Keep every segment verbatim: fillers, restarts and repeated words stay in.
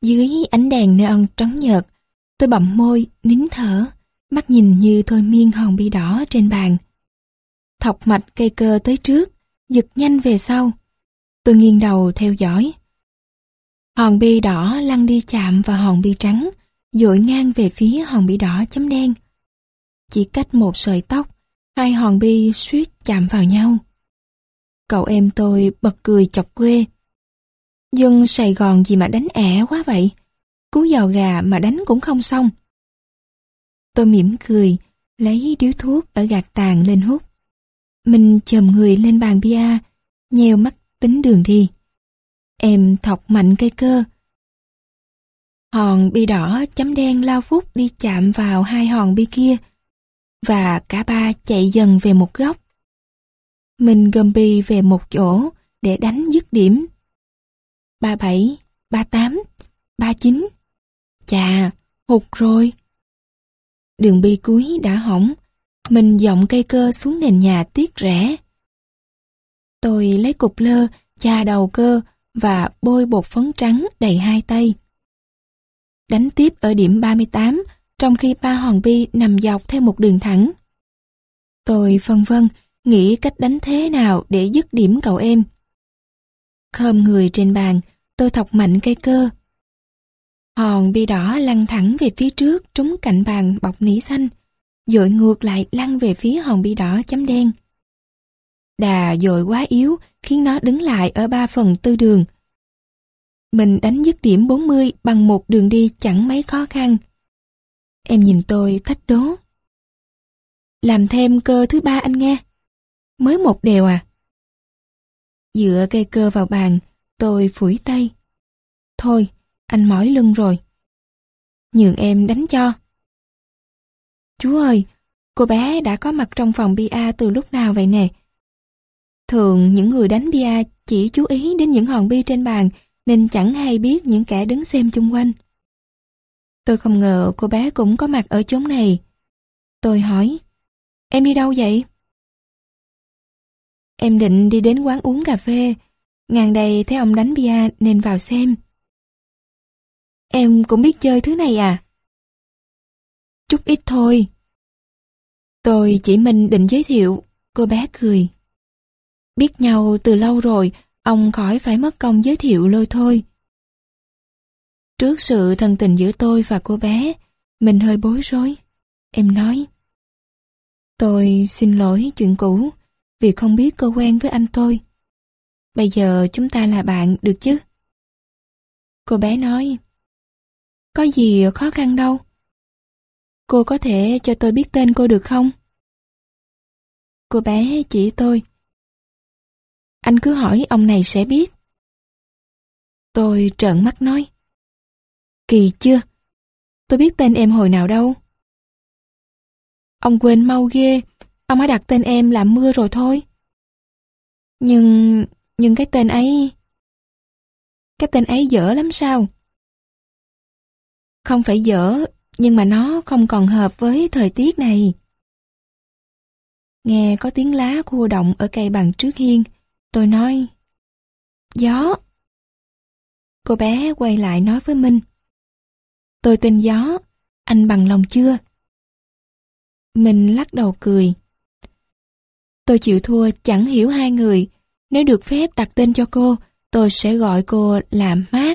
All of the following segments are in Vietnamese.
Dưới ánh đèn neon trắng nhợt, tôi bặm môi, nín thở, mắt nhìn như thôi miên hòn bi đỏ trên bàn. Thọc mạch cây cơ tới trước, giật nhanh về sau. Tôi nghiêng đầu theo dõi. Hòn bi đỏ lăn đi chạm vào hòn bi trắng, dội ngang về phía hòn bi đỏ chấm đen. Chỉ cách một sợi tóc, hai hòn bi suýt chạm vào nhau. Cậu em tôi bật cười chọc quê. Dân Sài Gòn gì mà đánh ẻ quá vậy? Cú giò gà mà đánh cũng không xong. Tôi mỉm cười, lấy điếu thuốc ở gạt tàn lên hút. Mình chồm người lên bàn bia, nheo mắt tính đường đi. Em thọc mạnh cây cơ. Hòn bi đỏ chấm đen lao vút đi chạm vào hai hòn bi kia, và cả ba chạy dần về một góc. Mình gom bi về một chỗ để đánh dứt điểm. Ba bảy, ba tám, ba chín. Chà, hụt rồi. Đường bi cuối đã hỏng. Mình dọng cây cơ xuống nền nhà tiếc rẻ. Tôi lấy cục lơ, chà đầu cơ và bôi bột phấn trắng đầy hai tay. Đánh tiếp ở điểm ba mươi tám, trong khi ba hòn bi nằm dọc theo một đường thẳng. Tôi phân vân, nghĩ cách đánh thế nào để dứt điểm cậu em. Khom người trên bàn, tôi thọc mạnh cây cơ. Hòn bi đỏ lăn thẳng về phía trước trúng cạnh bàn bọc nỉ xanh, dội ngược lại lăn về phía hòn bi đỏ chấm đen. Đà dội quá yếu khiến nó đứng lại ở ba phần tư đường. Mình đánh dứt điểm bốn mươi bằng một đường đi chẳng mấy khó khăn. Em nhìn tôi thách đố. Làm thêm cơ thứ ba anh nghe. Mới một đều à? Dựa cây cơ vào bàn, tôi phủi tay. Thôi, anh mỏi lưng rồi. Nhường em đánh cho. Chú ơi, cô bé đã có mặt trong phòng bia từ lúc nào vậy nè? Thường những người đánh bia chỉ chú ý đến những hòn bi trên bàn nên chẳng hay biết những kẻ đứng xem chung quanh. Tôi không ngờ cô bé cũng có mặt ở chốn này. Tôi hỏi, em đi đâu vậy? Em định đi đến quán uống cà phê, ngang đây thấy ông đánh bia nên vào xem. Em cũng biết chơi thứ này à? Chút ít thôi. Tôi chỉ mình định giới thiệu, cô bé cười. Biết nhau từ lâu rồi, ông khỏi phải mất công giới thiệu lôi thôi. Trước sự thân tình giữa tôi và cô bé, mình hơi bối rối. Em nói, tôi xin lỗi chuyện cũ, vì không biết cô quen với anh tôi. Bây giờ chúng ta là bạn được chứ? Cô bé nói, có gì khó khăn đâu. Cô có thể cho tôi biết tên cô được không? Cô bé chỉ tôi. Anh cứ hỏi ông này sẽ biết. Tôi trợn mắt nói. Kỳ chưa? Tôi biết tên em hồi nào đâu. Ông quên mau ghê. Ông đã đặt tên em là Mưa rồi thôi. Nhưng... nhưng cái tên ấy... Cái tên ấy dở lắm sao? Không phải dở, nhưng mà nó không còn hợp với thời tiết này. Nghe có tiếng lá khua động ở cây bằng trước hiên, tôi nói, gió. Cô bé quay lại nói với Minh, tôi tên Gió, anh bằng lòng chưa? Minh lắc đầu cười. Tôi chịu thua chẳng hiểu hai người, nếu được phép đặt tên cho cô, tôi sẽ gọi cô là Mát.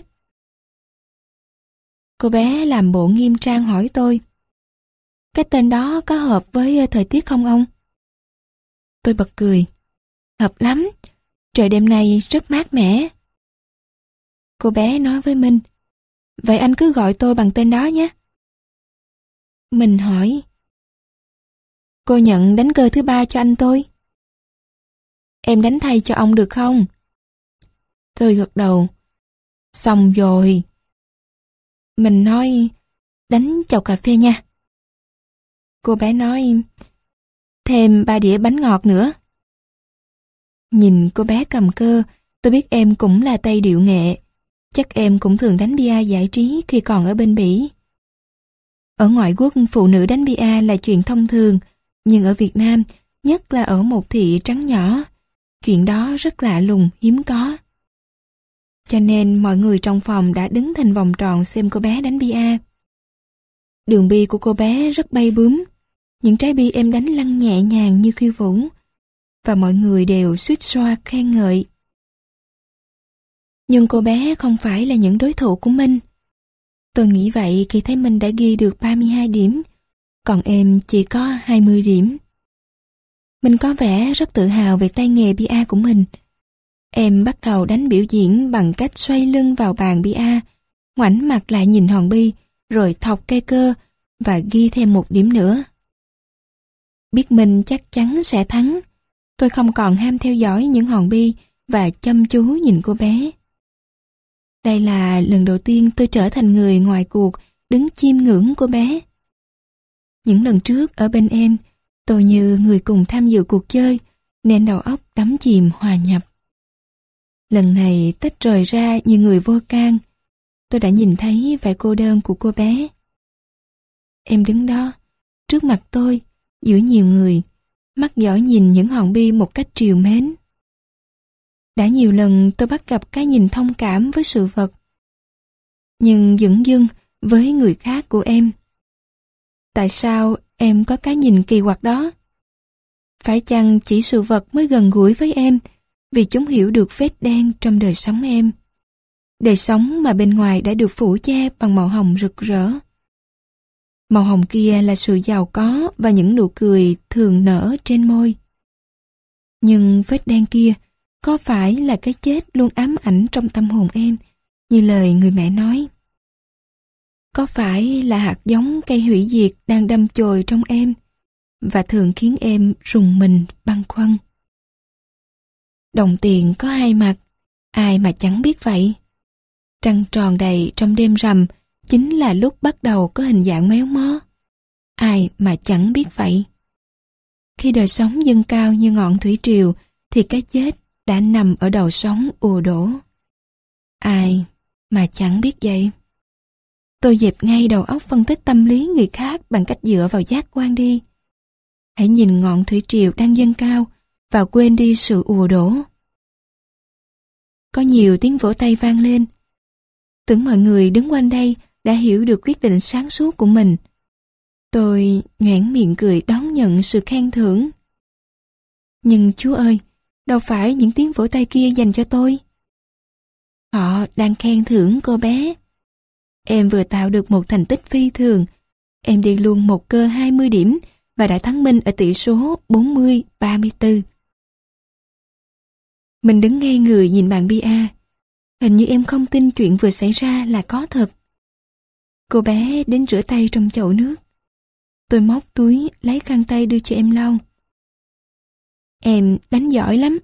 Cô bé làm bộ nghiêm trang hỏi tôi, cái tên đó có hợp với thời tiết không ông? Tôi bật cười, hợp lắm, trời đêm nay rất mát mẻ. Cô bé nói với Minh, vậy anh cứ gọi tôi bằng tên đó nhé. Mình hỏi, cô nhận đánh cơ thứ ba cho anh tôi. Em đánh thay cho ông được không? Tôi gật đầu, xong rồi. Mình nói, đánh chầu cà phê nha. Cô bé nói, thêm ba đĩa bánh ngọt nữa. Nhìn cô bé cầm cơ, tôi biết em cũng là tay điệu nghệ. Chắc em cũng thường đánh bia giải trí khi còn ở bên Bỉ. Ở ngoại quốc phụ nữ đánh bia là chuyện thông thường, nhưng ở Việt Nam, nhất là ở một thị trấn nhỏ, chuyện đó rất lạ lùng, hiếm có. cho nên mọi người trong phòng đã đứng thành vòng tròn xem cô bé đánh bia. Đường bi của cô bé rất bay bướm, những trái bi em đánh lăn nhẹ nhàng như khiêu vũ, và mọi người đều suýt xoa khen ngợi. Nhưng cô bé không phải là những đối thủ của Minh. Tôi nghĩ vậy khi thấy Minh đã ghi được ba mươi hai điểm, còn em chỉ có hai mươi điểm. Minh có vẻ rất tự hào về tay nghề bia của mình. Em bắt đầu đánh biểu diễn bằng cách xoay lưng vào bàn bia, ngoảnh mặt lại nhìn hòn bi, rồi thọc cây cơ và ghi thêm một điểm nữa. Biết Minh chắc chắn sẽ thắng, tôi không còn ham theo dõi những hòn bi và chăm chú nhìn cô bé. Đây là lần đầu tiên tôi trở thành người ngoài cuộc đứng chiêm ngưỡng cô bé. Những lần trước ở bên em, tôi như người cùng tham dự cuộc chơi, nên đầu óc đắm chìm hòa nhập. Lần này tách rời ra như người vô can, tôi đã nhìn thấy vẻ cô đơn của cô bé. Em đứng đó, trước mặt tôi, giữa nhiều người, mắt dõi nhìn những hòn bi một cách trìu mến. Đã nhiều lần tôi bắt gặp cái nhìn thông cảm với sự vật, nhưng dửng dưng với người khác của em. Tại sao em có cái nhìn kỳ quặc đó? Phải chăng chỉ sự vật mới gần gũi với em vì chúng hiểu được vết đen trong đời sống em? Đời sống mà bên ngoài đã được phủ che bằng màu hồng rực rỡ. Màu hồng kia là sự giàu có và những nụ cười thường nở trên môi. Nhưng vết đen kia có phải là cái chết luôn ám ảnh trong tâm hồn em, như lời người mẹ nói? Có phải là hạt giống cây hủy diệt đang đâm chồi trong em và thường khiến em rùng mình băn khoăn? Đồng tiền có hai mặt, ai mà chẳng biết vậy. Trăng tròn đầy trong đêm rằm chính là lúc bắt đầu có hình dạng méo mó. Ai mà chẳng biết vậy. Khi đời sống dâng cao như ngọn thủy triều thì cái chết đã nằm ở đầu sóng ùa đổ. Ai mà chẳng biết vậy. Tôi dẹp ngay đầu óc phân tích tâm lý người khác bằng cách dựa vào giác quan đi. Hãy nhìn ngọn thủy triều đang dâng cao và quên đi sự ùa đổ. Có nhiều tiếng vỗ tay vang lên. Tưởng mọi người đứng quanh đây đã hiểu được quyết định sáng suốt của mình. Tôi nhoẻn miệng cười đón nhận sự khen thưởng. Nhưng Chúa ơi, đâu phải những tiếng vỗ tay kia dành cho tôi. Họ đang khen thưởng cô bé. Em vừa tạo được một thành tích phi thường. Em đi luôn một cơ hai mươi điểm và đã thắng Minh ở tỷ số bốn mươi ba mươi tư. Mình đứng ngay người nhìn bàn bia. Hình như em không tin chuyện vừa xảy ra là có thật. Cô bé đến rửa tay trong chậu nước. Tôi móc túi lấy khăn tay đưa cho em lau. Em đánh giỏi lắm.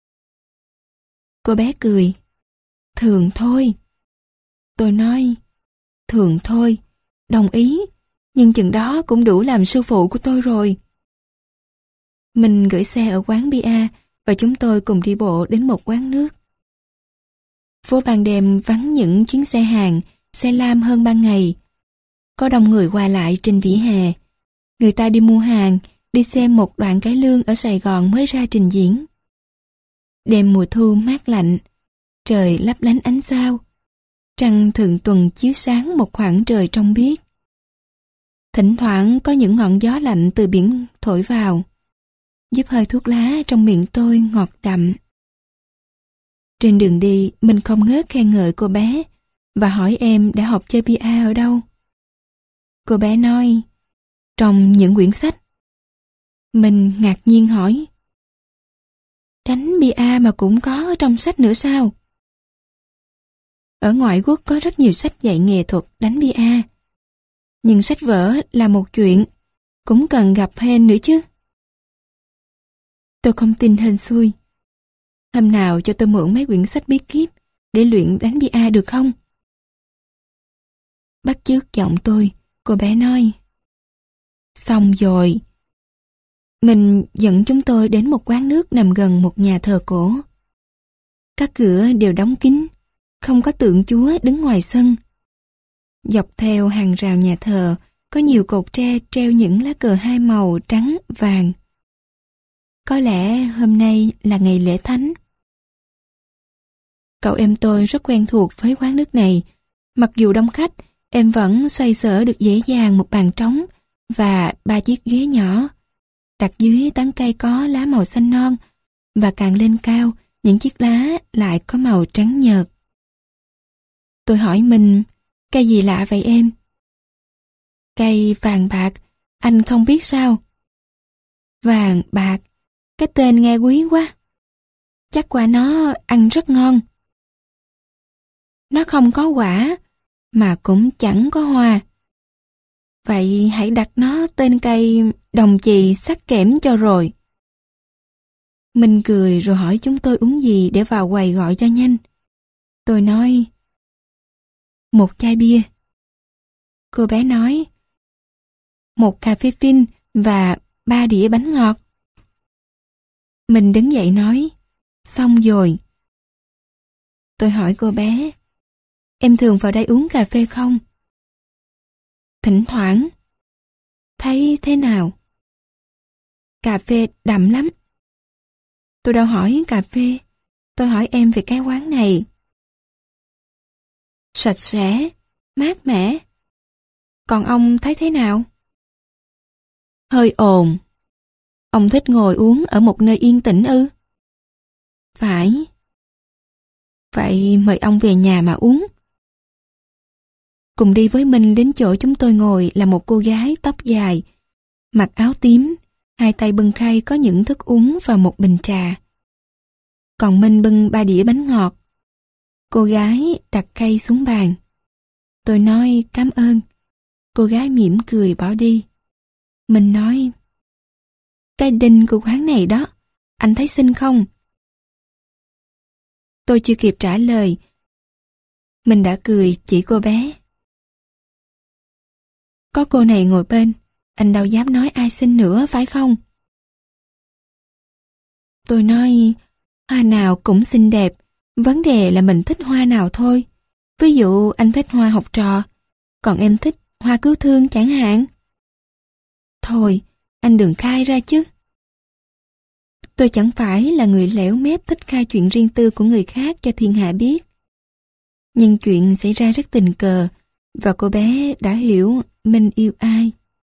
Cô bé cười. Thường thôi. Tôi nói, thường thôi, đồng ý, nhưng chừng đó cũng đủ làm sư phụ của tôi rồi. Mình gửi xe ở quán bia và chúng tôi cùng đi bộ đến một quán nước. Phố ban đêm vắng những chuyến xe hàng, xe lam hơn ban ngày. Có đông người qua lại trên vỉa hè. Người ta đi mua hàng, đi xem một đoạn cải lương ở Sài Gòn mới ra trình diễn. Đêm mùa thu mát lạnh, trời lấp lánh ánh sao. Trăng thượng tuần chiếu sáng một khoảng trời trong biếc. Thỉnh thoảng có những ngọn gió lạnh từ biển thổi vào, giúp hơi thuốc lá trong miệng tôi ngọt đậm. Trên đường đi, mình không ngớt khen ngợi cô bé và hỏi em đã học chơi bia ở đâu. Cô bé nói, trong những quyển sách. Mình ngạc nhiên hỏi, đánh bia mà cũng có ở trong sách nữa sao? Ở ngoại quốc có rất nhiều sách dạy nghệ thuật đánh bia. Nhưng sách vở là một chuyện, cũng cần gặp hên nữa chứ. Tôi không tin hên xui. Hôm nào cho tôi mượn mấy quyển sách bí kíp để luyện đánh bia được không? Bắt chước giọng tôi, cô bé nói. Xong rồi. Mình dẫn chúng tôi đến một quán nước nằm gần một nhà thờ cổ. Các cửa đều đóng kín, không có tượng Chúa đứng ngoài sân. Dọc theo hàng rào nhà thờ có nhiều cột tre treo những lá cờ hai màu trắng, vàng. Có lẽ hôm nay là ngày lễ thánh. Cậu em tôi rất quen thuộc với quán nước này. Mặc dù đông khách, em vẫn xoay sở được dễ dàng một bàn trống và ba chiếc ghế nhỏ. Đặt dưới tán cây có lá màu xanh non, và càng lên cao, những chiếc lá lại có màu trắng nhợt. Tôi hỏi mình, cây gì lạ vậy em? Cây vàng bạc, anh không biết sao? Vàng bạc, cái tên nghe quý quá. Chắc quả nó ăn rất ngon. Nó không có quả, mà cũng chẳng có hoa. Vậy hãy đặt nó tên cây đồng chì sắc kẽm cho rồi. Mình cười rồi hỏi chúng tôi uống gì để vào quầy gọi cho nhanh. Tôi nói, một chai bia. Cô bé nói, một cà phê phin và ba đĩa bánh ngọt. Mình đứng dậy nói, xong rồi. Tôi hỏi cô bé, em thường vào đây uống cà phê không? Thỉnh thoảng. Thấy thế nào? Cà phê đậm lắm. Tôi đâu hỏi cà phê, tôi hỏi em về cái quán này. Sạch sẽ, mát mẻ. Còn ông thấy thế nào? Hơi ồn. Ông thích ngồi uống ở một nơi yên tĩnh ư? Phải. Vậy mời ông về nhà mà uống. Cùng đi với mình đến chỗ chúng tôi ngồi là một cô gái tóc dài, mặc áo tím, hai tay bưng khay có những thức uống và một bình trà. Còn Minh bưng ba đĩa bánh ngọt. Cô gái đặt khay xuống bàn. Tôi nói cảm ơn. Cô gái mỉm cười bỏ đi. Mình nói, cái đinh của quán này đó, anh thấy xinh không? Tôi chưa kịp trả lời, mình đã cười chỉ cô bé. Có cô này ngồi bên, anh đâu dám nói ai xinh nữa phải không? Tôi nói, hoa nào cũng xinh đẹp, vấn đề là mình thích hoa nào thôi. Ví dụ anh thích hoa học trò, còn em thích hoa cứu thương chẳng hạn. Thôi, anh đừng khai ra chứ. Tôi chẳng phải là người lẻo mép thích khai chuyện riêng tư của người khác cho thiên hạ biết. Nhưng chuyện xảy ra rất tình cờ, và cô bé đã hiểu mình yêu ai.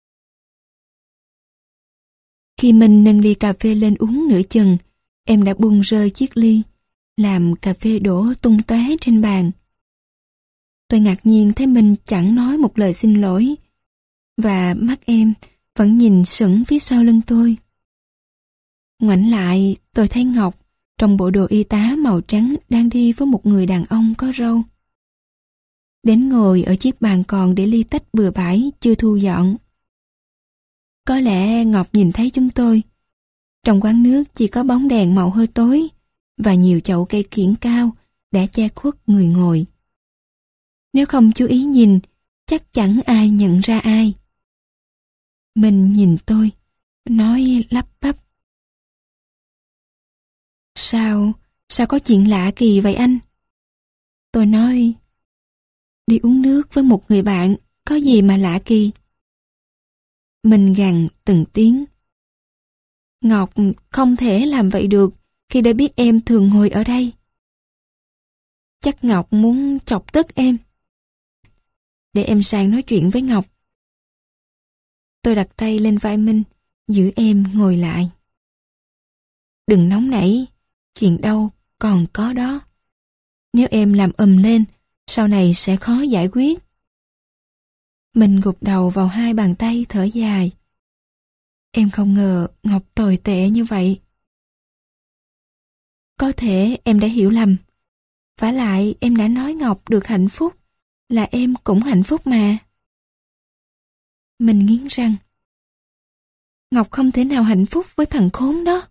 Khi mình nâng ly cà phê lên uống nửa chừng, em đã buông rơi chiếc ly, làm cà phê đổ tung tóe trên bàn. Tôi ngạc nhiên thấy mình chẳng nói một lời xin lỗi, và mắt em vẫn nhìn sững phía sau lưng tôi. Ngoảnh lại, tôi thấy Ngọc trong bộ đồ y tá màu trắng đang đi với một người đàn ông có râu. Đến ngồi ở chiếc bàn còn để ly tách bừa bãi chưa thu dọn. Có lẽ Ngọc nhìn thấy chúng tôi. Trong quán nước chỉ có bóng đèn màu hơi tối và nhiều chậu cây kiểng cao đã che khuất người ngồi. Nếu không chú ý nhìn, chắc chẳng ai nhận ra ai. Mình nhìn tôi, nói lắp bắp. Sao, sao có chuyện lạ kỳ vậy anh? Tôi nói, đi uống nước với một người bạn, có gì mà lạ kỳ? Mình gằn từng tiếng. Ngọc không thể làm vậy được khi đã biết em thường ngồi ở đây. Chắc Ngọc muốn chọc tức em. Để em sang nói chuyện với Ngọc. Tôi đặt tay lên vai Minh, giữ em ngồi lại. Đừng nóng nảy, chuyện đâu còn có đó. Nếu em làm ầm lên, sau này sẽ khó giải quyết. Mình gục đầu vào hai bàn tay thở dài. Em không ngờ Ngọc tồi tệ như vậy. Có thể em đã hiểu lầm. Vả lại em đã nói Ngọc được hạnh phúc, là em cũng hạnh phúc mà. Mình nghiến răng. Ngọc không thể nào hạnh phúc với thằng khốn đó.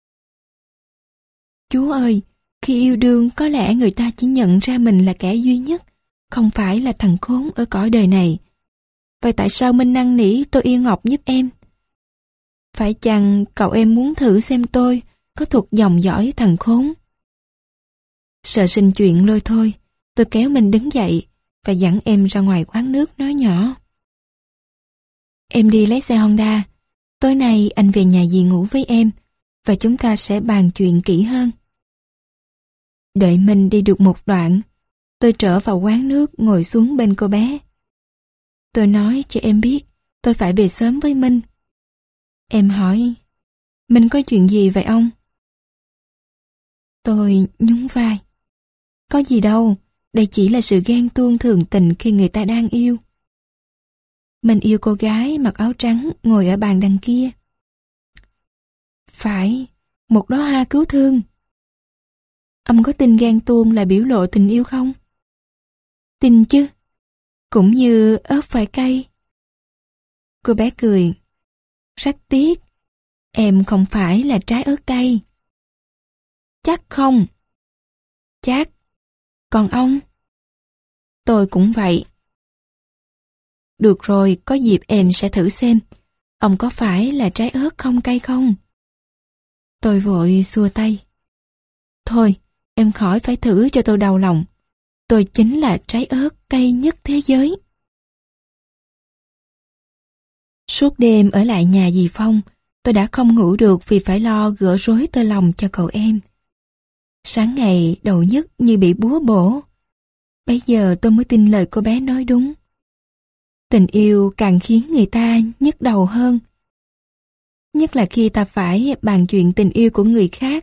Chú ơi, khi yêu đương có lẽ người ta chỉ nhận ra mình là kẻ duy nhất, không phải là thằng khốn ở cõi đời này. Vậy tại sao Minh năn nỉ tôi yêu Ngọc giúp em? Phải chăng cậu em muốn thử xem tôi có thuộc dòng dõi thằng khốn? Sợ sinh chuyện lôi thôi, tôi kéo mình đứng dậy và dẫn em ra ngoài quán nước nói nhỏ. Em đi lấy xe Honda, tối nay anh về nhà dì ngủ với em và chúng ta sẽ bàn chuyện kỹ hơn. Đợi mình đi được một đoạn, tôi trở vào quán nước ngồi xuống bên cô bé. Tôi nói cho em biết tôi phải về sớm với Minh. Em hỏi, Minh có chuyện gì vậy ông? Tôi nhún vai. Có gì đâu, đây chỉ là sự ghen tuông thường tình khi người ta đang yêu. Mình yêu cô gái mặc áo trắng ngồi ở bàn đằng kia. Phải, một đóa hoa cứu thương. Ông có tin ghen tuông là biểu lộ tình yêu không? Tin chứ, cũng như ớt phải cay. Cô bé cười. Rất tiếc, em không phải là trái ớt cay. Chắc không? Chắc. Còn ông? Tôi cũng vậy. Được rồi, có dịp em sẽ thử xem. Ông có phải là trái ớt không cay không? Tôi vội xua tay. Thôi, em khỏi phải thử cho tôi đau lòng. Tôi chính là trái ớt cay nhất thế giới. Suốt đêm ở lại nhà dì Phong, tôi đã không ngủ được vì phải lo gỡ rối tơ lòng cho cậu em. Sáng ngày đầu nhức như bị búa bổ. Bây giờ tôi mới tin lời cô bé nói đúng. Tình yêu càng khiến người ta nhức đầu hơn. Nhất là khi ta phải bàn chuyện tình yêu của người khác.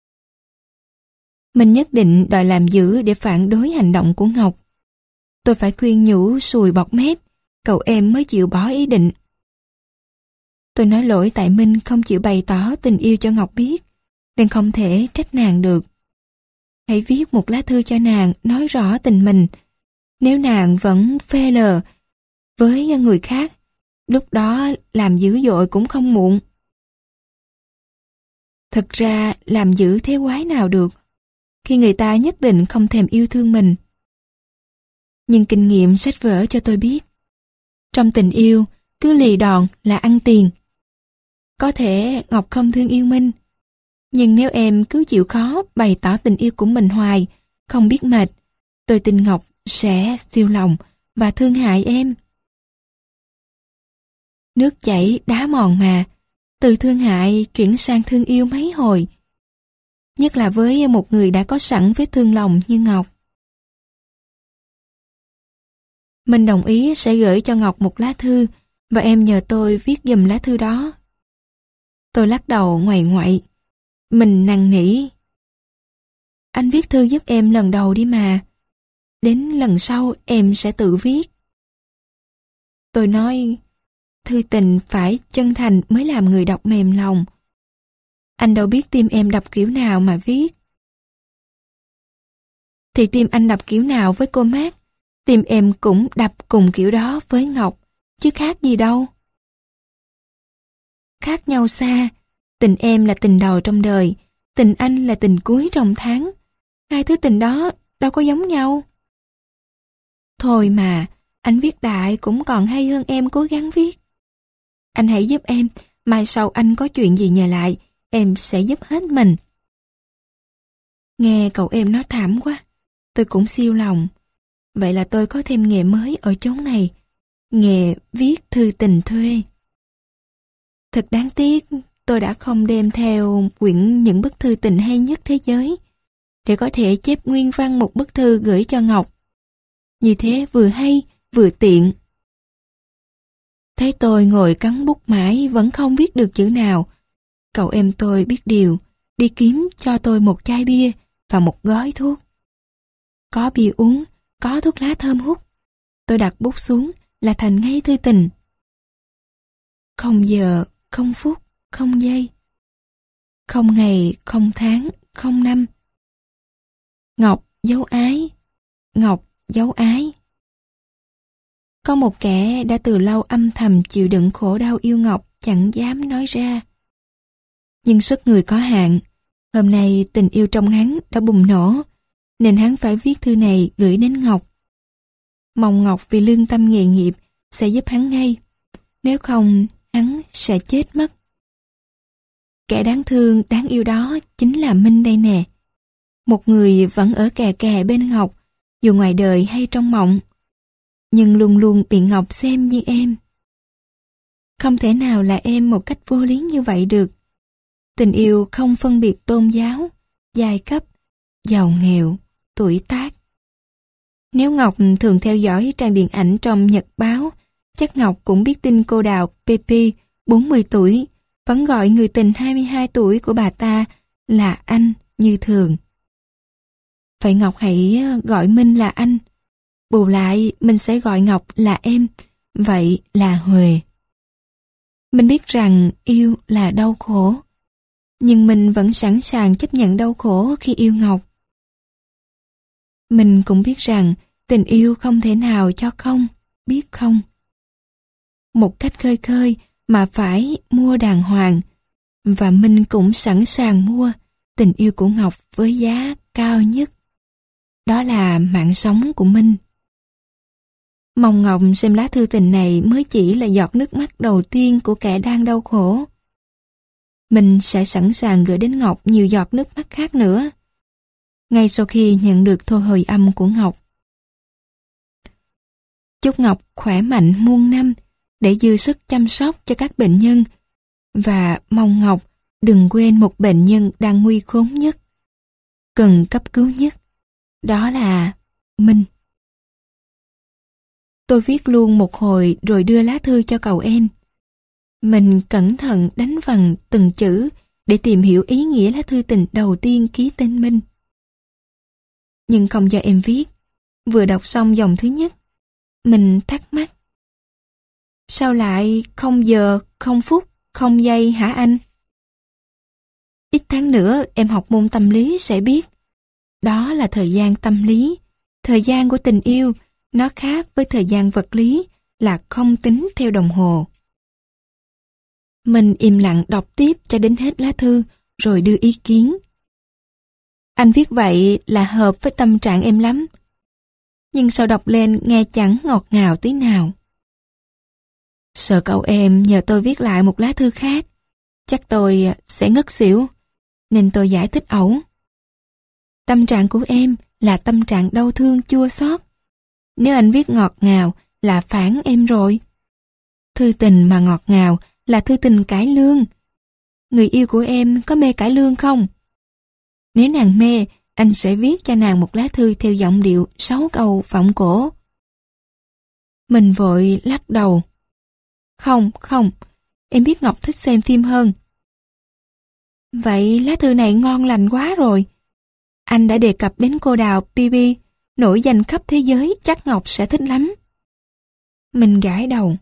Mình nhất định đòi làm dữ để phản đối hành động của Ngọc. Tôi phải khuyên nhủ sùi bọt mép, cậu em mới chịu bỏ ý định. Tôi nói lỗi tại Minh không chịu bày tỏ tình yêu cho Ngọc biết, nên không thể trách nàng được. Hãy viết một lá thư cho nàng nói rõ tình mình. Nếu nàng vẫn phê lờ với người khác, lúc đó làm dữ dội cũng không muộn. Thật ra làm dữ thế quái nào được, khi người ta nhất định không thèm yêu thương mình. Nhưng kinh nghiệm sách vở cho tôi biết, trong tình yêu, cứ lì đòn là ăn tiền. Có thể Ngọc không thương yêu Minh, nhưng nếu em cứ chịu khó bày tỏ tình yêu của mình hoài, không biết mệt, tôi tin Ngọc sẽ siêu lòng và thương hại em. Nước chảy đá mòn mà, từ thương hại chuyển sang thương yêu mấy hồi. Nhất là với một người đã có sẵn vết thương lòng như Ngọc. Mình đồng ý sẽ gửi cho Ngọc một lá thư và em nhờ tôi viết giùm lá thư đó. Tôi lắc đầu ngoại ngoại. Mình năn nỉ. Anh viết thư giúp em lần đầu đi mà. Đến lần sau em sẽ tự viết. Tôi nói, thư tình phải chân thành mới làm người đọc mềm lòng. Anh đâu biết tim em đập kiểu nào mà viết. Thì tim anh đập kiểu nào với cô Mát, tim em cũng đập cùng kiểu đó với Ngọc, chứ khác gì đâu. Khác nhau xa, tình em là tình đầu trong đời, tình anh là tình cuối trong tháng. Hai thứ tình đó đâu có giống nhau. Thôi mà, anh viết đại cũng còn hay hơn em cố gắng viết. Anh hãy giúp em, mai sau anh có chuyện gì nhờ lại, em sẽ giúp hết mình. Nghe cậu em nói thảm quá, tôi cũng siêu lòng. Vậy là tôi có thêm nghề mới ở chốn này, nghề viết thư tình thuê. Thật đáng tiếc, tôi đã không đem theo quyển những bức thư tình hay nhất thế giới, để có thể chép nguyên văn một bức thư gửi cho Ngọc. Như thế vừa hay, vừa tiện. Thấy tôi ngồi cắn bút mãi vẫn không viết được chữ nào, cậu em tôi biết điều, đi kiếm cho tôi một chai bia và một gói thuốc. Có bia uống, có thuốc lá thơm hút. Tôi đặt bút xuống là thành ngay thư tình. Không giờ, không phút, không giây. Không ngày, không tháng, không năm. Ngọc dấu ái, Ngọc dấu ái. Có một kẻ đã từ lâu âm thầm chịu đựng khổ đau yêu Ngọc chẳng dám nói ra. Nhưng sức người có hạn, hôm nay tình yêu trong hắn đã bùng nổ, nên hắn phải viết thư này gửi đến Ngọc. Mong Ngọc vì lương tâm nghề nghiệp sẽ giúp hắn ngay, nếu không hắn sẽ chết mất. Kẻ đáng thương, đáng yêu đó chính là Minh đây nè. Một người vẫn ở kè kè bên Ngọc, dù ngoài đời hay trong mộng, nhưng luôn luôn bị Ngọc xem như em. Không thể nào là em một cách vô lý như vậy được. Tình yêu không phân biệt tôn giáo, giai cấp, giàu nghèo, tuổi tác. Nếu Ngọc thường theo dõi trang điện ảnh trong nhật báo, chắc Ngọc cũng biết tin cô đào Pepe, bốn mươi tuổi, vẫn gọi người tình hai mươi hai tuổi của bà ta là anh như thường. Vậy Ngọc hãy gọi Minh là anh. Bù lại, mình sẽ gọi Ngọc là em, vậy là Huệ. Mình biết rằng yêu là đau khổ, nhưng mình vẫn sẵn sàng chấp nhận đau khổ khi yêu Ngọc. Mình cũng biết rằng tình yêu không thể nào cho không, biết không. Một cách khơi khơi mà phải mua đàng hoàng, và mình cũng sẵn sàng mua tình yêu của Ngọc với giá cao nhất. Đó là mạng sống của mình. Mong Ngọc xem lá thư tình này mới chỉ là giọt nước mắt đầu tiên của kẻ đang đau khổ. Mình sẽ sẵn sàng gửi đến Ngọc nhiều giọt nước mắt khác nữa, ngay sau khi nhận được thư hồi âm của Ngọc. Chúc Ngọc khỏe mạnh muôn năm để dư sức chăm sóc cho các bệnh nhân, và mong Ngọc đừng quên một bệnh nhân đang nguy khốn nhất, cần cấp cứu nhất, đó là Minh. Tôi viết luôn một hồi rồi đưa lá thư cho cậu em. Mình cẩn thận đánh vần từng chữ để tìm hiểu ý nghĩa lá thư tình đầu tiên ký tên Minh. Nhưng không do em viết, vừa đọc xong dòng thứ nhất, mình thắc mắc. Sao lại không giờ, không phút, không giây hả anh? Ít tháng nữa em học môn tâm lý sẽ biết. Đó là thời gian tâm lý, thời gian của tình yêu, nó khác với thời gian vật lý là không tính theo đồng hồ. Mình im lặng đọc tiếp cho đến hết lá thư rồi đưa ý kiến. Anh viết vậy là hợp với tâm trạng em lắm. Nhưng sao đọc lên nghe chẳng ngọt ngào tí nào. Sợ cậu em nhờ tôi viết lại một lá thư khác, chắc tôi sẽ ngất xỉu, nên tôi giải thích ẩu. Tâm trạng của em là tâm trạng đau thương chua xót. Nếu anh viết ngọt ngào là phản em rồi. Thư tình mà ngọt ngào là thư tình cải lương. Người yêu của em có mê cải lương không? Nếu nàng mê, anh sẽ viết cho nàng một lá thư theo giọng điệu sáu câu vọng cổ. Mình vội lắc đầu. Không, không, em biết Ngọc thích xem phim hơn. Vậy lá thư này ngon lành quá rồi. Anh đã đề cập đến cô đào Pepe, nổi danh khắp thế giới, chắc Ngọc sẽ thích lắm. Mình gãi đầu.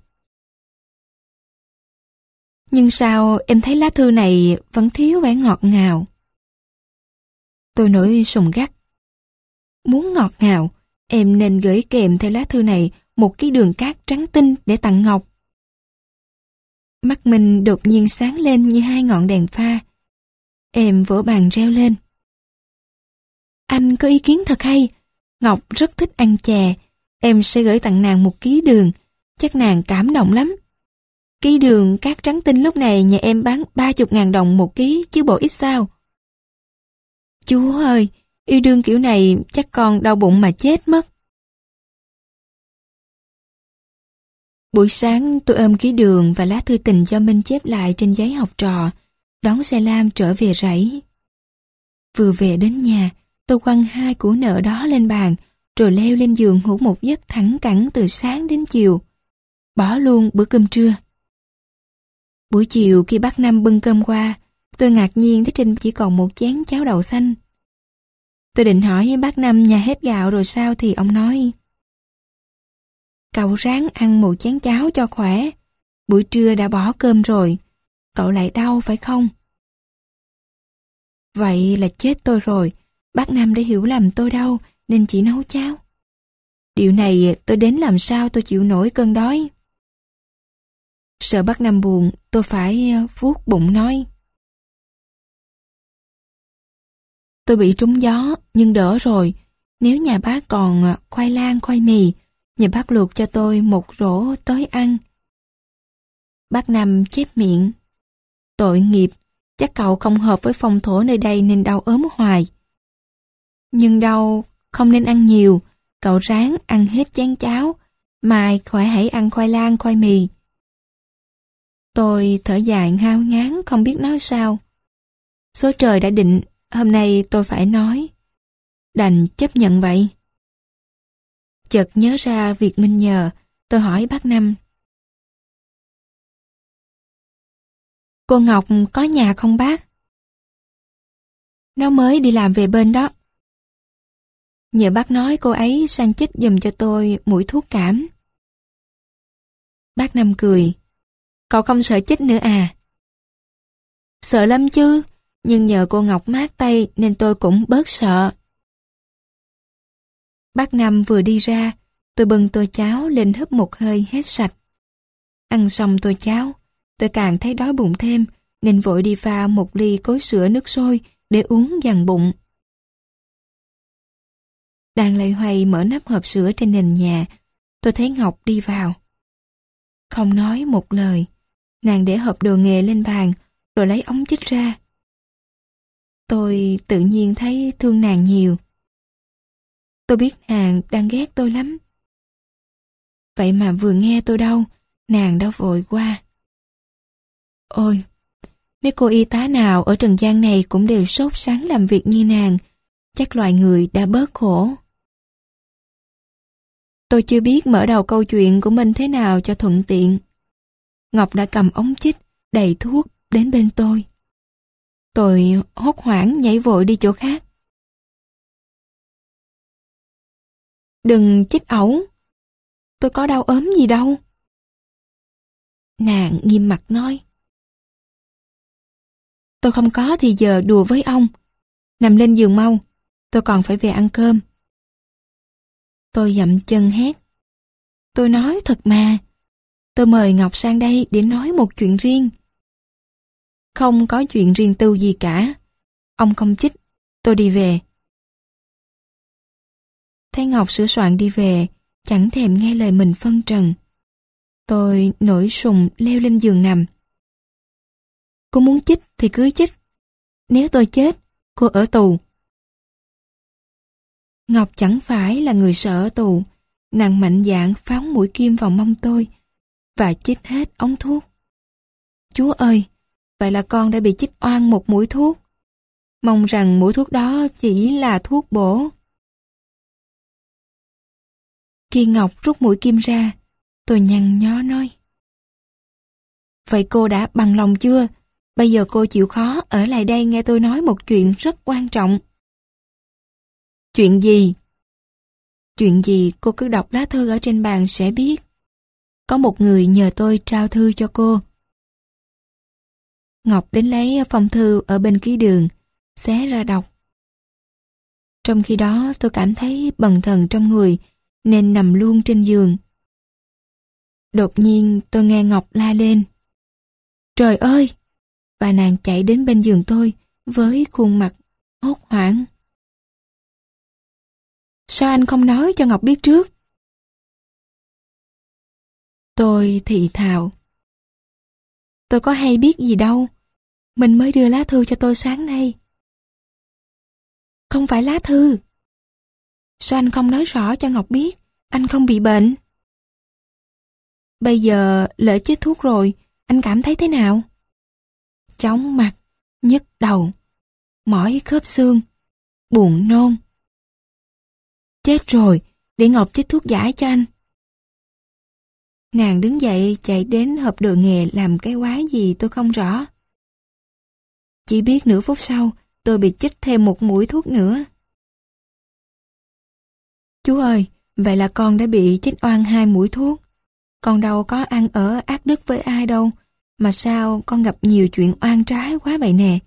Nhưng sao em thấy lá thư này vẫn thiếu vẻ ngọt ngào? Tôi nổi sùng gắt. Muốn ngọt ngào, em nên gửi kèm theo lá thư này một ký đường cát trắng tinh để tặng Ngọc. Mắt mình đột nhiên sáng lên như hai ngọn đèn pha. Em vỗ bàn reo lên. Anh có ý kiến thật hay. Ngọc rất thích ăn chè. Em sẽ gửi tặng nàng một ký đường. Chắc nàng cảm động lắm. Ký đường cát trắng tinh lúc này nhà em bán ba mươi ngàn đồng một ký chứ bộ ít sao. Chúa ơi, yêu đương kiểu này chắc con đau bụng mà chết mất. Buổi sáng tôi ôm ký đường và lá thư tình do Minh chép lại trên giấy học trò, đón xe lam trở về rẫy. Vừa về đến nhà, tôi quăng hai của nợ đó lên bàn, rồi leo lên giường ngủ một giấc thẳng cẳng từ sáng đến chiều. Bỏ luôn bữa cơm trưa. Buổi chiều khi bác Năm bưng cơm qua, tôi ngạc nhiên thấy trên chỉ còn một chén cháo đậu xanh. Tôi định hỏi bác Năm nhà hết gạo rồi sao thì ông nói: Cậu ráng ăn một chén cháo cho khỏe. Buổi trưa đã bỏ cơm rồi. Cậu lại đau phải không? Vậy là chết tôi rồi. Bác Năm đã hiểu lầm tôi đâu nên chỉ nấu cháo. Điều này tôi đến làm sao tôi chịu nổi cơn đói. Sợ bác Năm buồn, tôi phải vuốt bụng nói: Tôi bị trúng gió nhưng đỡ rồi. Nếu nhà bác còn khoai lang khoai mì, nhà bác luộc cho tôi một rổ tối ăn. Bác Năm chép miệng: Tội nghiệp, chắc cậu không hợp với phong thổ nơi đây nên đau ốm hoài. Nhưng đau không nên ăn nhiều, cậu ráng ăn hết chén cháo, mai khỏe hãy ăn khoai lang khoai mì. Tôi thở dài ngao ngán không biết nói sao. Số trời đã định, hôm nay tôi phải nói. đành chấp nhận vậy. Chợt nhớ ra việc Minh nhờ, tôi hỏi bác Năm. Cô Ngọc có nhà không bác? Nó mới đi làm về bên đó. Nhờ bác nói cô ấy sang chích giùm cho tôi mũi thuốc cảm. Bác Năm cười. Cậu không sợ chích nữa à? Sợ lắm chứ, nhưng nhờ cô Ngọc mát tay nên tôi cũng bớt sợ. Bác Năm vừa đi ra, tôi bưng tô cháo lên húp một hơi hết sạch. Ăn xong tô cháo, tôi càng thấy đói bụng thêm, nên vội đi pha một ly cối sữa nước sôi để uống dằn bụng. Đang loay hoay mở nắp hộp sữa trên nền nhà, tôi thấy Ngọc đi vào. Không nói một lời, nàng để hộp đồ nghề lên bàn, rồi lấy ống chích ra. Tôi tự nhiên thấy thương nàng nhiều. Tôi biết nàng đang ghét tôi lắm. Vậy mà vừa nghe tôi đau, nàng đã vội qua. Ôi, mấy cô y tá nào ở trần gian này cũng đều sốt sắng làm việc như nàng, chắc loài người đã bớt khổ. Tôi chưa biết mở đầu câu chuyện của mình thế nào cho thuận tiện. Ngọc đã cầm ống chích, đầy thuốc đến bên tôi. Tôi hốt hoảng nhảy vội đi chỗ khác. Đừng chích ẩu, tôi có đau ốm gì đâu. Nàng nghiêm mặt nói. Tôi không có thì giờ đùa với ông. Nằm lên giường mau, tôi còn phải về ăn cơm. Tôi dậm chân hét. Tôi nói thật mà, tôi mời Ngọc sang đây để nói một chuyện riêng. Không có chuyện riêng tư gì cả. Ông không chích, tôi đi về. Thấy Ngọc sửa soạn đi về, chẳng thèm nghe lời mình phân trần. Tôi nổi sùng leo lên giường nằm. Cô muốn chích thì cứ chích. Nếu tôi chết, cô ở tù. Ngọc chẳng phải là người sợ ở tù. Nàng mạnh dạn phóng mũi kim vào mông tôi và chích hết ống thuốc. Chúa ơi, vậy là con đã bị chích oan một mũi thuốc. Mong rằng mũi thuốc đó chỉ là thuốc bổ. Khi Ngọc rút mũi kim ra, tôi nhăn nhó nói. Vậy cô đã bằng lòng chưa? Bây giờ cô chịu khó ở lại đây nghe tôi nói một chuyện rất quan trọng. Chuyện gì? Chuyện gì cô cứ đọc lá thư ở trên bàn sẽ biết. Có một người nhờ tôi trao thư cho cô. Ngọc đến lấy phong thư ở bên ký đường, xé ra đọc. Trong khi đó tôi cảm thấy bần thần trong người nên nằm luôn trên giường. Đột nhiên tôi nghe Ngọc la lên. Trời ơi! Và nàng chạy đến bên giường tôi với khuôn mặt hốt hoảng. Sao anh không nói cho Ngọc biết trước? Tôi thì thào. Tôi có hay biết gì đâu. Mình mới đưa lá thư cho tôi sáng nay. Không phải lá thư. Sao anh không nói rõ cho Ngọc biết anh không bị bệnh? Bây giờ lỡ chích thuốc rồi, anh cảm thấy thế nào? Chóng mặt, nhức đầu, mỏi khớp xương, buồn nôn. Chết rồi, để Ngọc chích thuốc giải cho anh. Nàng đứng dậy chạy đến hộp đồ nghề làm cái quái gì tôi không rõ. Chỉ biết nửa phút sau tôi bị chích thêm một mũi thuốc nữa. Chú ơi, vậy là con đã bị chích oan hai mũi thuốc. Con đâu có ăn ở ác đức với ai đâu, mà sao con gặp nhiều chuyện oan trái quá vậy nè.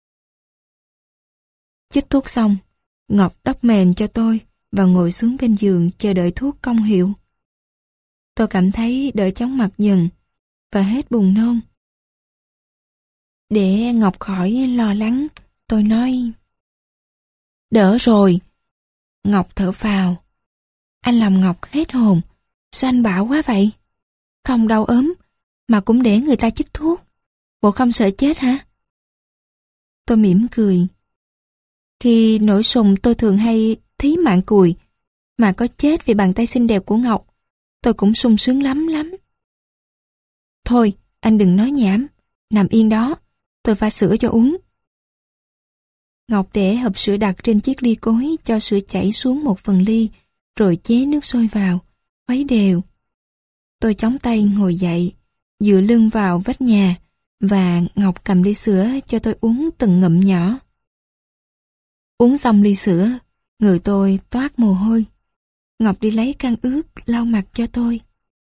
Chích thuốc xong, Ngọc đắp mền cho tôi và ngồi xuống bên giường chờ đợi thuốc công hiệu. Tôi cảm thấy đỡ chóng mặt dần và hết buồn nôn. Để Ngọc khỏi lo lắng, tôi nói. Đỡ rồi. Ngọc thở phào. Anh làm Ngọc hết hồn. Sao anh bảo quá vậy? Không đau ốm, mà cũng để người ta chích thuốc. Bộ không sợ chết hả? Tôi mỉm cười. Khi nổi sùng tôi thường hay thí mạng cùi, mà có chết vì bàn tay xinh đẹp của Ngọc, tôi cũng sung sướng lắm lắm. Thôi, anh đừng nói nhảm, nằm yên đó, tôi pha sữa cho uống. Ngọc để hộp sữa đặt trên chiếc ly cối cho sữa chảy xuống một phần ly, rồi chế nước sôi vào, khuấy đều. Tôi chống tay ngồi dậy, dựa lưng vào vách nhà, và Ngọc cầm ly sữa cho tôi uống từng ngụm nhỏ. Uống xong ly sữa, người tôi toát mồ hôi. Ngọc đi lấy khăn ướt lau mặt cho tôi.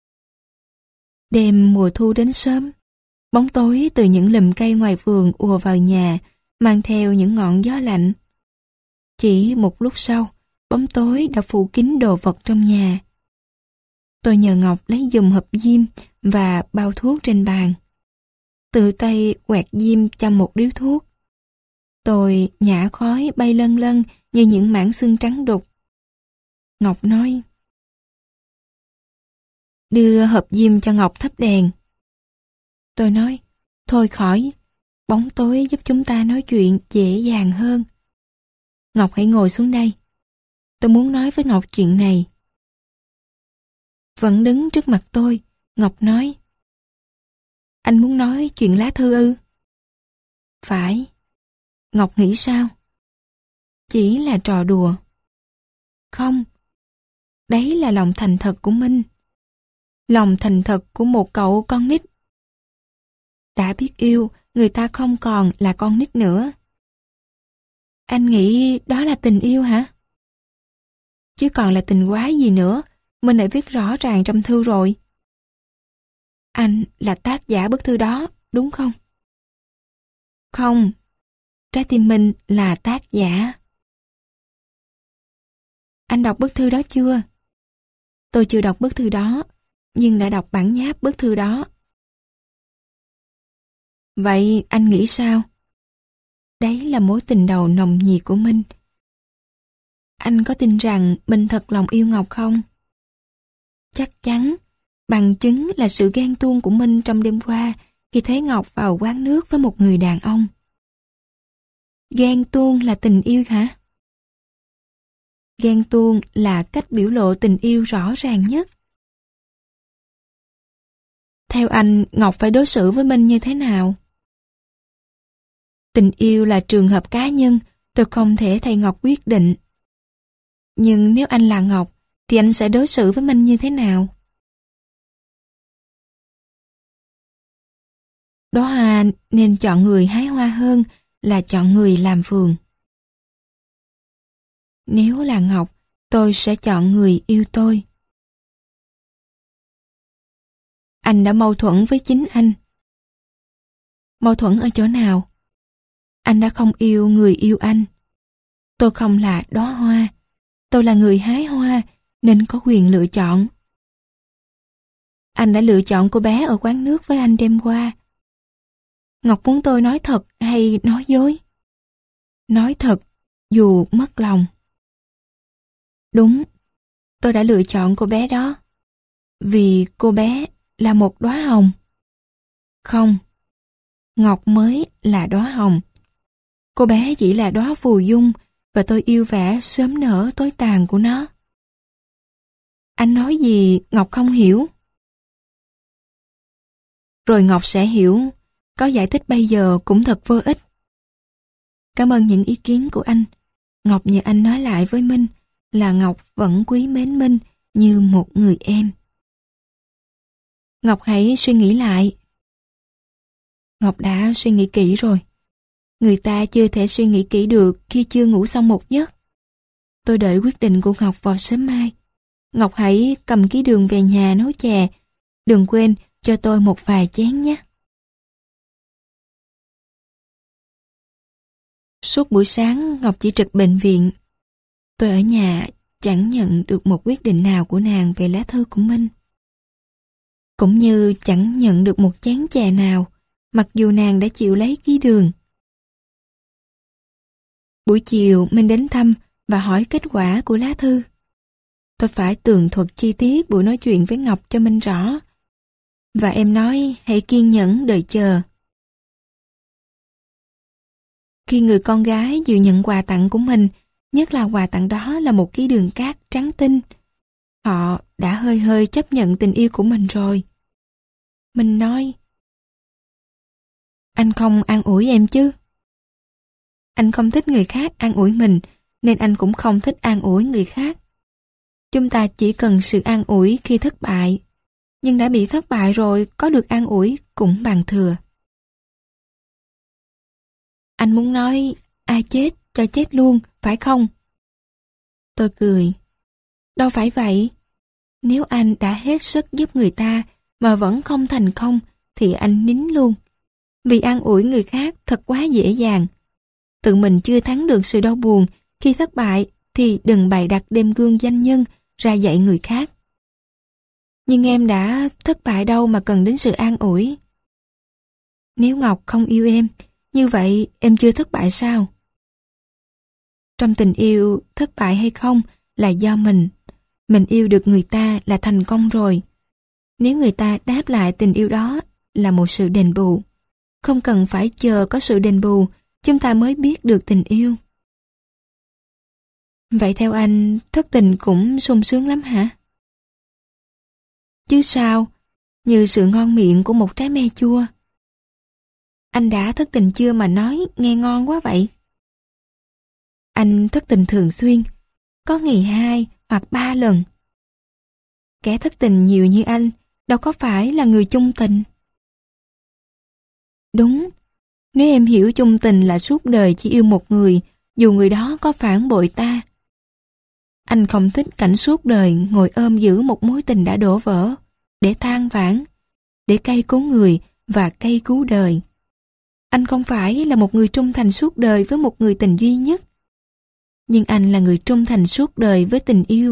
Đêm mùa thu đến sớm, bóng tối từ những lùm cây ngoài vườn ùa vào nhà, mang theo những ngọn gió lạnh. Chỉ một lúc sau, bóng tối đã phủ kín đồ vật trong nhà. Tôi nhờ Ngọc lấy giùm hộp diêm và bao thuốc trên bàn. Tự tay quẹt diêm trong một điếu thuốc. Tôi nhả khói bay lân lân như những mảng xương trắng đục. Ngọc nói: "Đưa hộp diêm cho Ngọc thắp đèn." Tôi nói: "Thôi khỏi, bóng tối giúp chúng ta nói chuyện dễ dàng hơn. Ngọc hãy ngồi xuống đây. Tôi muốn nói với Ngọc chuyện này." Vẫn đứng trước mặt tôi, Ngọc nói: "Anh muốn nói chuyện lá thư ư?" "Phải." Ngọc nghĩ sao? "Chỉ là trò đùa." "Không, đấy là lòng thành thật của Minh. Lòng thành thật của một cậu con nít. Đã biết yêu, người ta không còn là con nít nữa." "Anh nghĩ đó là tình yêu hả?" "Chứ còn là tình quái gì nữa, Minh đã viết rõ ràng trong thư rồi." "Anh là tác giả bức thư đó, đúng không?" "Không, trái tim Minh là tác giả." "Anh đọc bức thư đó chưa?" "Tôi chưa đọc bức thư đó, nhưng đã đọc bản nháp bức thư đó." "Vậy anh nghĩ sao?" "Đấy là mối tình đầu nồng nhiệt của Minh." "Anh có tin rằng Minh thật lòng yêu Ngọc không?" "Chắc chắn, bằng chứng là sự ghen tuông của Minh trong đêm qua khi thấy Ngọc vào quán nước với một người đàn ông." "Ghen tuông là tình yêu hả?" "Ghen tuông là cách biểu lộ tình yêu rõ ràng nhất." "Theo anh, Ngọc phải đối xử với Minh như thế nào?" "Tình yêu là trường hợp cá nhân, tôi không thể thay Ngọc quyết định. Nhưng nếu anh là Ngọc, thì anh sẽ đối xử với Minh như thế nào?" "Đóa hoa nên chọn người hái hoa hơn là chọn người làm vườn." "Nếu là Ngọc, tôi sẽ chọn người yêu tôi." "Anh đã mâu thuẫn với chính anh." "Mâu thuẫn ở chỗ nào?" "Anh đã không yêu người yêu anh." "Tôi không là đóa hoa, tôi là người hái hoa, nên có quyền lựa chọn." "Anh đã lựa chọn cô bé ở quán nước với anh đêm qua." Ngọc muốn tôi nói thật hay nói dối? Nói thật, dù mất lòng. Đúng, tôi đã lựa chọn cô bé đó. Vì cô bé là một đóa hồng. Không, Ngọc mới là đóa hồng. Cô bé chỉ là đóa phù dung và tôi yêu vẻ sớm nở tối tàn của nó. Anh nói gì Ngọc không hiểu? Rồi Ngọc sẽ hiểu, có giải thích bây giờ cũng thật vô ích. Cảm ơn những ý kiến của anh. Ngọc nhờ anh nói lại với Minh là Ngọc vẫn quý mến Minh như một người em. Ngọc hãy suy nghĩ lại. Ngọc đã suy nghĩ kỹ rồi. Người ta chưa thể suy nghĩ kỹ được khi chưa ngủ xong một giấc. Tôi đợi quyết định của Ngọc vào sớm mai. Ngọc hãy cầm ký đường về nhà nấu chè. Đừng quên cho tôi một vài chén nhé. Suốt buổi sáng Ngọc chỉ trực bệnh viện. Tôi ở nhà chẳng nhận được một quyết định nào của nàng về lá thư của Minh. Cũng như chẳng nhận được một chén chè nào, mặc dù nàng đã chịu lấy ký đường. Buổi chiều Minh đến thăm và hỏi kết quả của lá thư. Tôi phải tường thuật chi tiết buổi nói chuyện với Ngọc cho Minh rõ. Và em nói hãy kiên nhẫn đợi chờ. Khi người con gái chịu nhận quà tặng của mình, nhất là quà tặng đó là một ký đường cát trắng tinh, họ đã hơi hơi chấp nhận tình yêu của mình rồi. Mình nói, anh không an ủi em chứ? Anh không thích người khác an ủi mình, nên anh cũng không thích an ủi người khác. Chúng ta chỉ cần sự an ủi khi thất bại. Nhưng đã bị thất bại rồi, có được an ủi cũng bằng thừa. Anh muốn nói, ai chết, cho chết luôn, phải không? Tôi cười. Đâu phải vậy. Nếu anh đã hết sức giúp người ta mà vẫn không thành công, thì anh nín luôn. Vì an ủi người khác thật quá dễ dàng. Tự mình chưa thắng được sự đau buồn, khi thất bại thì đừng bày đặt đem gương danh nhân ra dạy người khác. Nhưng em đã thất bại đâu mà cần đến sự an ủi. Nếu Ngọc không yêu em, như vậy em chưa thất bại sao? Trong tình yêu, thất bại hay không là do mình. Mình yêu được người ta là thành công rồi. Nếu người ta đáp lại tình yêu đó là một sự đền bù. Không cần phải chờ có sự đền bù, chúng ta mới biết được tình yêu. Vậy theo anh, thất tình cũng sung sướng lắm hả? Chứ sao, như sự ngon miệng của một trái me chua. Anh đã thất tình chưa mà nói nghe ngon quá vậy? Anh thất tình thường xuyên, có ngày hai hoặc ba lần. Kẻ thất tình nhiều như anh đâu có phải là người chung tình. Đúng, nếu em hiểu chung tình là suốt đời chỉ yêu một người, dù người đó có phản bội ta. Anh không thích cảnh suốt đời ngồi ôm giữ một mối tình đã đổ vỡ, để than vãn, để cay cú người và cay cú đời. Anh không phải là một người trung thành suốt đời với một người tình duy nhất. Nhưng anh là người trung thành suốt đời với tình yêu.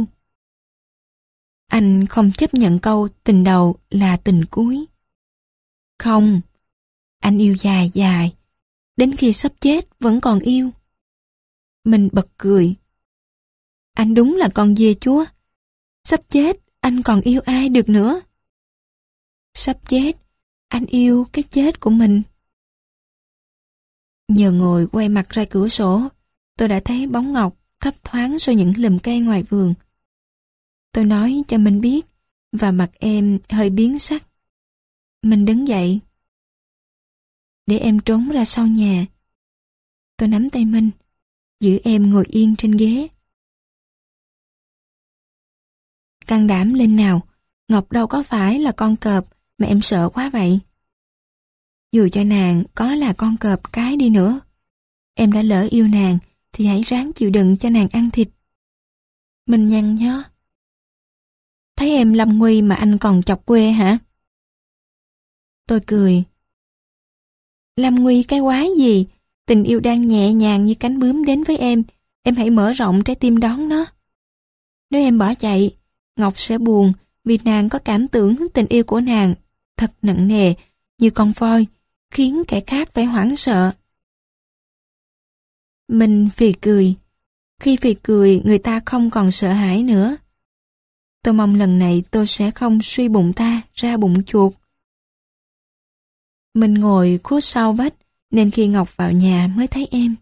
Anh không chấp nhận câu tình đầu là tình cuối. Không, anh yêu dài dài, đến khi sắp chết vẫn còn yêu. Mình bật cười. Anh đúng là con dê chúa. Sắp chết, anh còn yêu ai được nữa? Sắp chết, anh yêu cái chết của mình. Nhờ ngồi quay mặt ra cửa sổ, tôi đã thấy bóng Ngọc thấp thoáng sau những lùm cây ngoài vườn. Tôi nói cho Minh biết, và mặt em hơi biến sắc. Minh đứng dậy. Để em trốn ra sau nhà. Tôi nắm tay Minh, giữ em ngồi yên trên ghế. Can đảm lên nào, Ngọc đâu có phải là con cọp mà em sợ quá vậy. Dù cho nàng có là con cọp cái đi nữa, em đã lỡ yêu nàng thì hãy ráng chịu đựng cho nàng ăn thịt. Mình nhăn nhó. Thấy em lâm nguy mà anh còn chọc quê hả? Tôi cười. Lâm nguy cái quái gì? Tình yêu đang nhẹ nhàng như cánh bướm đến với em, em hãy mở rộng trái tim đón nó. Nếu em bỏ chạy, Ngọc sẽ buồn vì nàng có cảm tưởng tình yêu của nàng thật nặng nề như con voi, khiến kẻ khác phải hoảng sợ. Mình phì cười. Khi phì cười, người ta không còn sợ hãi nữa. Tôi mong lần này tôi sẽ không suy bụng ta ra bụng chuột. Mình ngồi khuất sau vách, nên khi Ngọc vào nhà mới thấy em.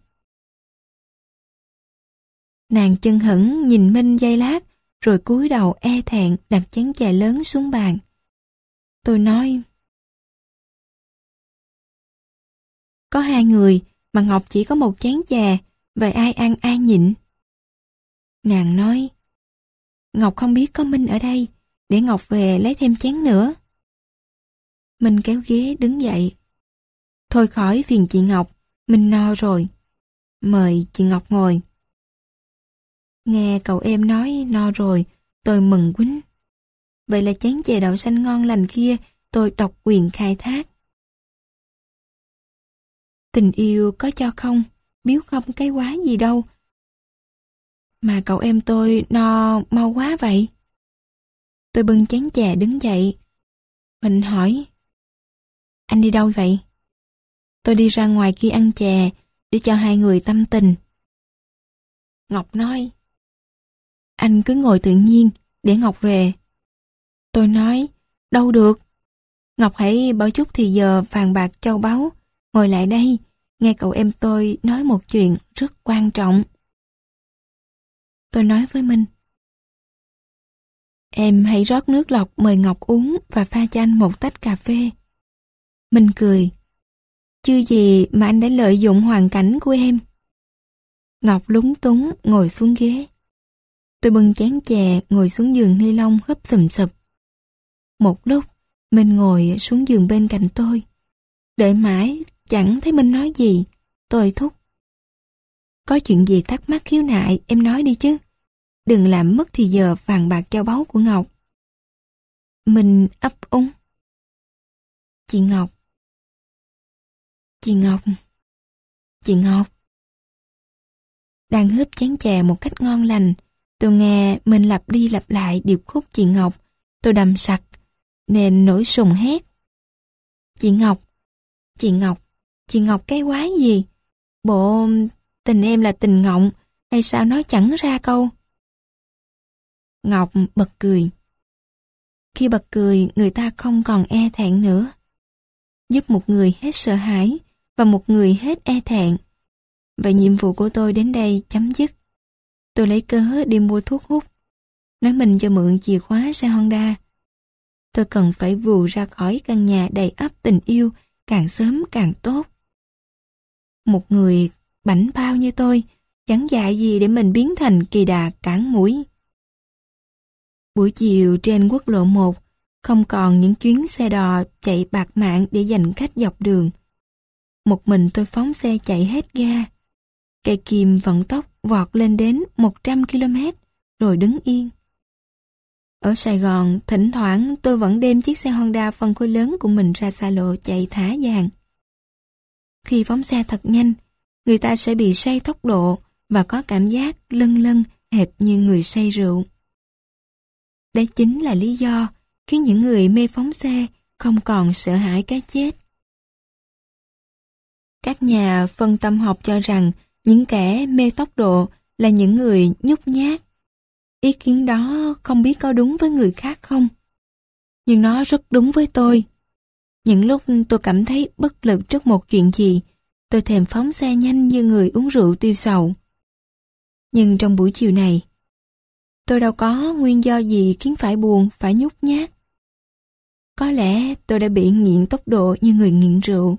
Nàng chân hững nhìn Minh giây lát, rồi cúi đầu e thẹn đặt chén chè lớn xuống bàn. Tôi nói, có hai người mà Ngọc chỉ có một chén chè, vậy ai ăn ai nhịn. Nàng nói, Ngọc không biết có Minh ở đây, để Ngọc về lấy thêm chén nữa. Minh kéo ghế đứng dậy. Thôi khỏi phiền chị Ngọc, Minh no rồi. Mời chị Ngọc ngồi. Nghe cậu em nói no rồi, tôi mừng quýnh. Vậy là chén chè đậu xanh ngon lành kia tôi độc quyền khai thác. Tình yêu có cho không, biếu không cái quái gì đâu. Mà cậu em tôi no mau quá vậy. Tôi bưng chén chè đứng dậy. Mình hỏi, anh đi đâu vậy? Tôi đi ra ngoài kia ăn chè để cho hai người tâm tình. Ngọc nói, anh cứ ngồi tự nhiên để Ngọc về. Tôi nói, đâu được. Ngọc hãy bỏ chút thì giờ vàng bạc châu báu, ngồi lại đây, nghe cậu em tôi nói một chuyện rất quan trọng. Tôi nói với Minh, em hãy rót nước lọc mời Ngọc uống và pha cho anh một tách cà phê. Minh cười, chưa gì mà anh đã lợi dụng hoàn cảnh của em. Ngọc lúng túng ngồi xuống ghế. Tôi bưng chén chè ngồi xuống giường ni lông húp sùm sụp. Một lúc, Minh ngồi xuống giường bên cạnh tôi. Đợi mãi, chẳng thấy Minh nói gì. Tôi thúc. Có chuyện gì thắc mắc khiếu nại, em nói đi chứ. Đừng làm mất thì giờ vàng bạc châu báu của Ngọc. Minh ấp úng. Chị Ngọc. Chị Ngọc. Chị Ngọc. Đang húp chén chè một cách ngon lành, tôi nghe mình lặp đi lặp lại điệp khúc chị Ngọc. Tôi đầm sặc, nên nổi sùng hét. Chị Ngọc. Chị Ngọc. Chị Ngọc cái quái gì? Bộ tình em là tình ngọng, hay sao nói chẳng ra câu? Ngọc bật cười. Khi bật cười, người ta không còn e thẹn nữa. Giúp một người hết sợ hãi và một người hết e thẹn. Vậy nhiệm vụ của tôi đến đây chấm dứt. Tôi lấy cớ đi mua thuốc hút, nói mình cho mượn chìa khóa xe Honda. Tôi cần phải vù ra khỏi căn nhà đầy ắp tình yêu càng sớm càng tốt. Một người bảnh bao như tôi chẳng dạy gì để mình biến thành kỳ đà cản mũi. Buổi chiều trên quốc lộ một không còn những chuyến xe đò chạy bạt mạng để giành khách dọc đường. Một mình tôi phóng xe chạy hết ga. Cây kim vận tốc vọt lên đến một trăm ki lô mét rồi đứng yên. Ở Sài Gòn, thỉnh thoảng tôi vẫn đem chiếc xe Honda phân khối lớn của mình ra xa lộ chạy thả dàn. Khi phóng xe thật nhanh, người ta sẽ bị say tốc độ và có cảm giác lân lân hệt như người say rượu. Đấy chính là lý do khiến những người mê phóng xe không còn sợ hãi cái chết. Các nhà phân tâm học cho rằng những kẻ mê tốc độ là những người nhút nhát. Ý kiến đó không biết có đúng với người khác không? Nhưng nó rất đúng với tôi. Những lúc tôi cảm thấy bất lực trước một chuyện gì, tôi thèm phóng xe nhanh như người uống rượu tiêu sầu. Nhưng trong buổi chiều này, tôi đâu có nguyên do gì khiến phải buồn, phải nhút nhát. Có lẽ tôi đã bị nghiện tốc độ như người nghiện rượu.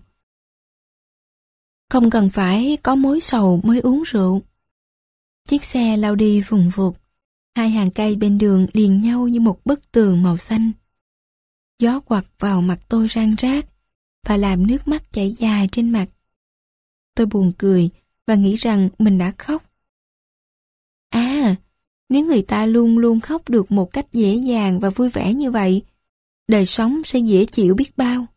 Không cần phải có mối sầu mới uống rượu. Chiếc xe lao đi vùng vụt, hai hàng cây bên đường liền nhau như một bức tường màu xanh. Gió quặt vào mặt tôi rang rác và làm nước mắt chảy dài trên mặt. Tôi buồn cười và nghĩ rằng mình đã khóc. À, nếu người ta luôn luôn khóc được một cách dễ dàng và vui vẻ như vậy, đời sống sẽ dễ chịu biết bao.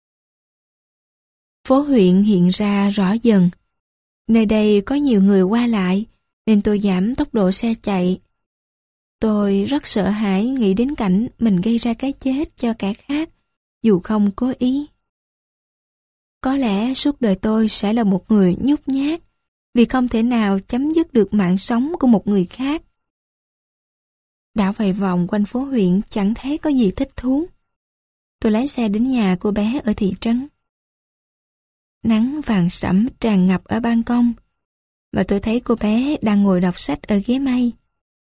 Phố huyện hiện ra rõ dần. Nơi đây có nhiều người qua lại, nên tôi giảm tốc độ xe chạy. Tôi rất sợ hãi nghĩ đến cảnh mình gây ra cái chết cho kẻ khác, dù không cố ý. Có lẽ suốt đời tôi sẽ là một người nhút nhát, vì không thể nào chấm dứt được mạng sống của một người khác. Đảo vài vòng quanh phố huyện chẳng thấy có gì thích thú. Tôi lái xe đến nhà cô bé ở thị trấn. Nắng vàng sẫm tràn ngập ở ban công, và tôi thấy cô bé đang ngồi đọc sách ở ghế mây.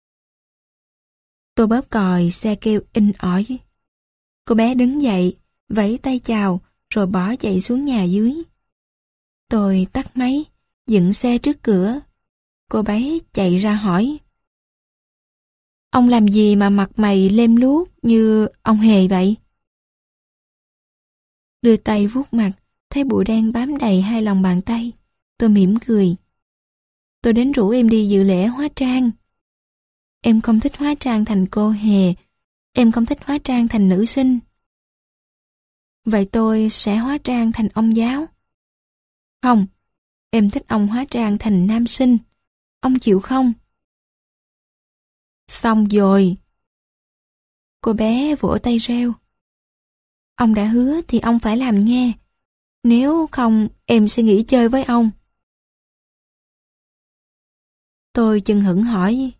Tôi bóp còi, xe kêu inh ỏi. Cô bé đứng dậy, vẫy tay chào, rồi bỏ chạy xuống nhà dưới. Tôi tắt máy, dựng xe trước cửa. Cô bé chạy ra hỏi: Ông làm gì mà mặt mày lem luốc như ông Hề vậy? Đưa tay vuốt mặt, thấy bụi đen bám đầy hai lòng bàn tay. Tôi mỉm cười. Tôi đến rủ em đi dự lễ hóa trang. Em không thích hóa trang thành cô Hề. Em không thích hóa trang thành nữ sinh. Vậy tôi sẽ hóa trang thành ông giáo. Không, em thích ông hóa trang thành nam sinh. Ông chịu không? Xong rồi. Cô bé vỗ tay reo. Ông đã hứa thì ông phải làm nghe. Nếu không, em sẽ nghỉ chơi với ông. Tôi chừng hững hỏi: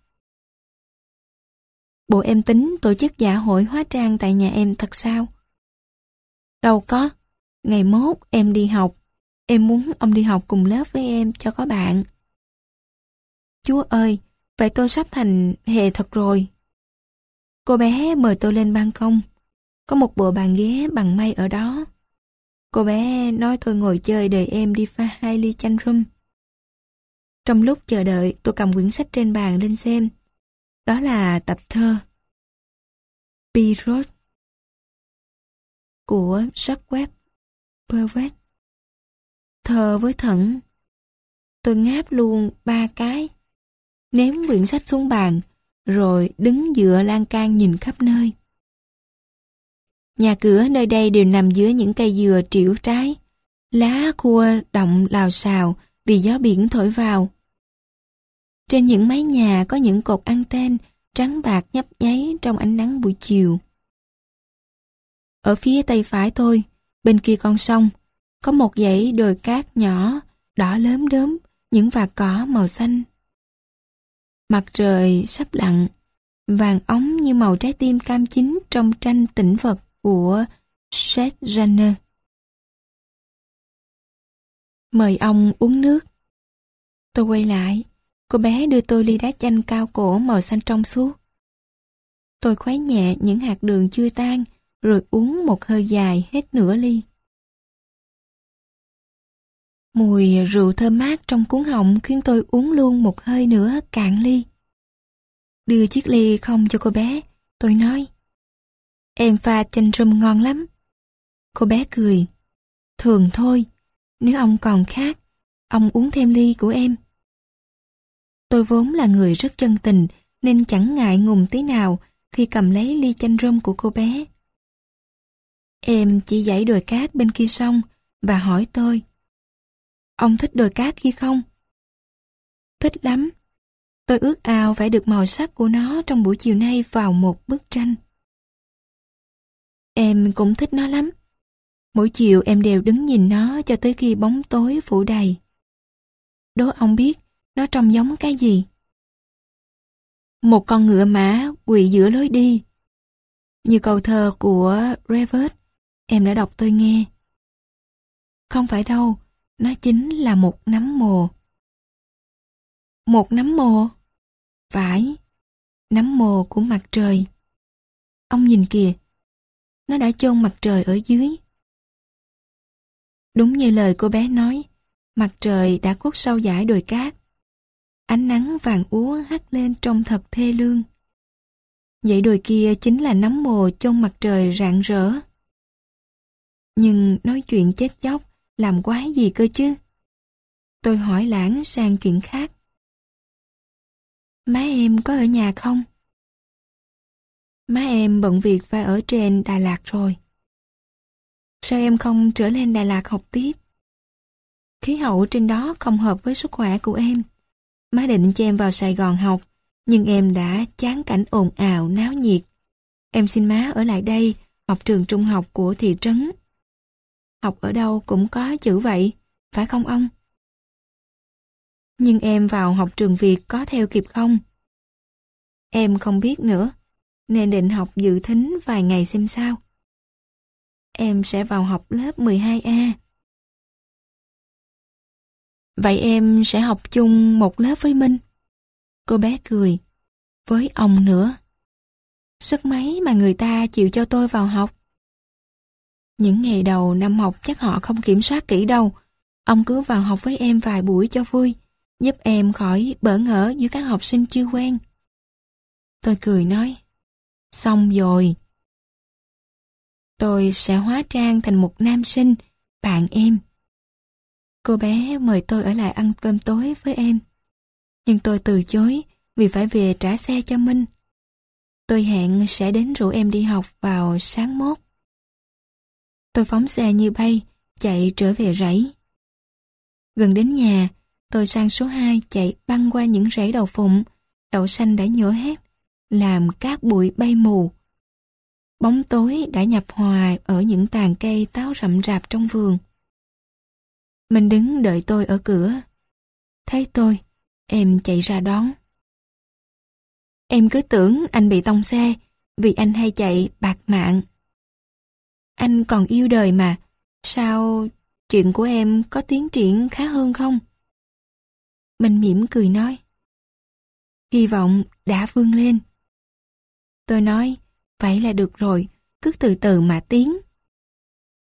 Bộ em tính tổ chức dạ hội hóa trang tại nhà em thật sao? Đâu có. Ngày mốt em đi học. Em muốn ông đi học cùng lớp với em cho có bạn. Chúa ơi, vậy tôi sắp thành Hề thật rồi. Cô bé mời tôi lên ban công. Có một bộ bàn ghế bằng mây ở đó. Cô bé nói tôi ngồi chơi đợi em đi pha hai ly chanh rum. Trong lúc chờ đợi, tôi cầm quyển sách trên bàn lên xem. Đó là tập thơ Pirot của Jacques Prévert. Thơ với thẩn. Tôi ngáp luôn ba cái, ném quyển sách xuống bàn, rồi đứng dựa lan can nhìn khắp nơi. Nhà cửa nơi đây đều nằm giữa những cây dừa trĩu trái, lá khua động lào xào vì gió biển thổi vào. Trên những mái nhà có những cột anten trắng bạc nhấp nháy trong ánh nắng buổi chiều. Ở phía tây phải tôi, bên kia con sông, có một dãy đồi cát nhỏ, đỏ lớm đớm, những vạt cỏ màu xanh. Mặt trời sắp lặn, vàng óng như màu trái tim cam chín trong tranh tĩnh vật của Cézanne. Mời ông uống nước. Tôi quay lại, cô bé đưa tôi ly đá chanh cao cổ màu xanh trong suốt. Tôi khuấy nhẹ những hạt đường chưa tan, rồi uống một hơi dài hết nửa ly. Mùi rượu thơm mát trong cuốn họng khiến tôi uống luôn một hơi nữa cạn ly. Đưa chiếc ly không cho cô bé, tôi nói: Em pha chanh rum ngon lắm. Cô bé cười: Thường thôi, nếu ông còn khát, ông uống thêm ly của em. Tôi vốn là người rất chân tình nên chẳng ngại ngùng tí nào khi cầm lấy ly chanh rum của cô bé. Em chỉ dãy đồi cát bên kia sông và hỏi tôi: Ông thích đồi cát kia không? Thích lắm. Tôi ước ao phải được màu sắc của nó trong buổi chiều nay vào một bức tranh. Em cũng thích nó lắm. Mỗi chiều em đều đứng nhìn nó cho tới khi bóng tối phủ đầy. Đố ông biết nó trông giống cái gì? Một con ngựa mã quỳ giữa lối đi. Như câu thơ của Prévert em đã đọc tôi nghe. Không phải đâu, nó chính là một nấm mồ. Một nấm mồ? Phải, nấm mồ của mặt trời. Ông nhìn kìa, nó đã chôn mặt trời ở dưới. Đúng như lời cô bé nói, mặt trời đã khuất sâu dải đồi cát. Ánh nắng vàng úa hắt lên trông thật thê lương. Vậy đồi kia chính là nấm mồ chôn mặt trời rạng rỡ. Nhưng nói chuyện chết chóc làm quái gì cơ chứ? Tôi hỏi lãng sang chuyện khác. Má em có ở nhà không? Má em bận việc phải ở trên Đà Lạt rồi. Sao em không trở lên Đà Lạt học tiếp? Khí hậu trên đó không hợp với sức khỏe của em. Má định cho em vào Sài Gòn học, nhưng em đã chán cảnh ồn ào náo nhiệt. Em xin má ở lại đây học trường trung học của thị trấn. Học ở đâu cũng có chữ vậy, phải không ông? Nhưng em vào học trường Việt có theo kịp không? Em không biết nữa, nên định học dự thính vài ngày xem sao. Em sẽ vào học lớp mười hai A. Vậy em sẽ học chung một lớp với Minh. Cô bé cười. Với ông nữa. Sức mấy mà người ta chịu cho tôi vào học. Những ngày đầu năm học chắc họ không kiểm soát kỹ đâu. Ông cứ vào học với em vài buổi cho vui, giúp em khỏi bỡ ngỡ giữa các học sinh chưa quen. Tôi cười nói, xong rồi. Tôi sẽ hóa trang thành một nam sinh, bạn em. Cô bé mời tôi ở lại ăn cơm tối với em. Nhưng tôi từ chối vì phải về trả xe cho Minh. Tôi hẹn sẽ đến rủ em đi học vào sáng mốt. Tôi phóng xe như bay, chạy trở về rẫy. Gần đến nhà, tôi sang số hai chạy băng qua những rẫy đậu phụng, đậu xanh đã nhổ hết, làm cát bụi bay mù. Bóng tối đã nhập hòa ở những tàn cây táo rậm rạp trong vườn. Mình đứng đợi tôi ở cửa. Thấy tôi, em chạy ra đón. Em cứ tưởng anh bị tông xe vì anh hay chạy bạc mạng. Anh còn yêu đời mà, sao chuyện của em có tiến triển khá hơn không? Mình mỉm cười nói, hy vọng đã vươn lên. Tôi nói, vậy là được rồi, cứ từ từ mà tiến.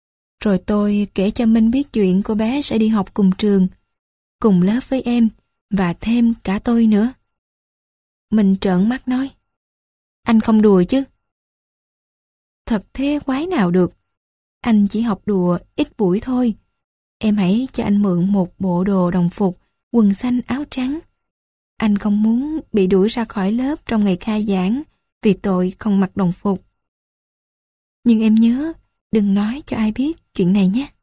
Rồi tôi kể cho Minh biết chuyện cô bé sẽ đi học cùng trường, cùng lớp với em, và thêm cả tôi nữa. Mình trợn mắt nói, anh không đùa chứ? Thật thế quái nào được, anh chỉ học đùa ít buổi thôi. Em hãy cho anh mượn một bộ đồ đồng phục, quần xanh áo trắng. Anh không muốn bị đuổi ra khỏi lớp trong ngày khai giảng vì tội không mặc đồng phục. Nhưng em nhớ, đừng nói cho ai biết chuyện này nhé.